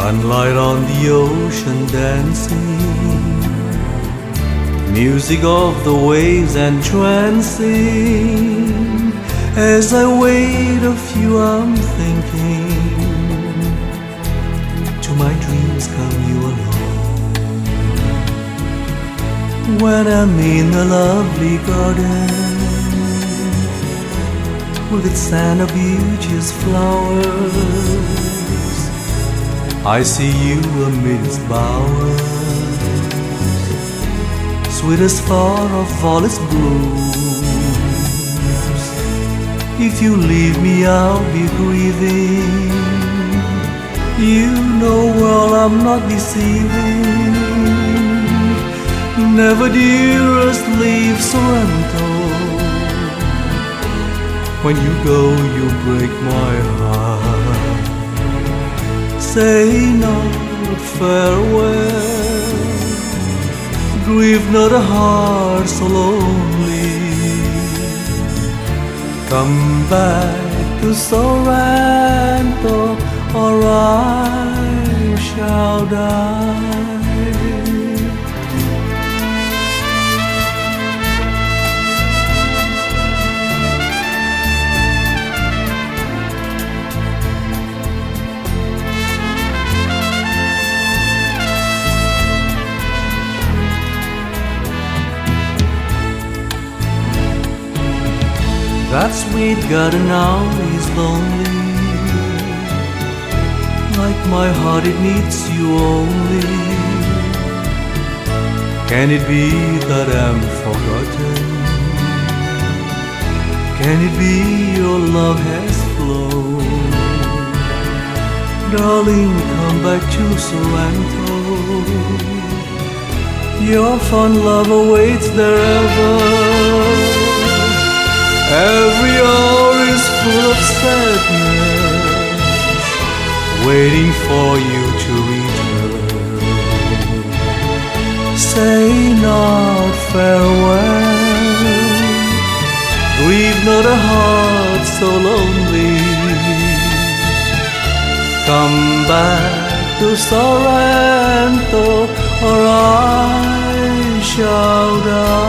Sunlight on the ocean dancing, music of the waves entrancing. As I wait of you I'm thinking, to my dreams come you alone. When I'm in a lovely garden with its sand of beauteous flowers, I see you amidst bowers, sweetest far of all its blooms. If you leave me I'll be grieving, you know well I'm not deceiving. Never dearest leave Sorrento, when you go you break my heart. Say not farewell, grieve not a heart so lonely. Come back to Sorrento, or I shall die. That sweet garden now is lonely, like my heart it needs you only. Can it be that I'm forgotten? Can it be your love has flown? Darling, come back to Sorrento, your fond love awaits there ever. Every hour is full of sadness, waiting for you to return. Say not farewell, grieve not a heart so lonely. Come back to Sorrento, or I shall die.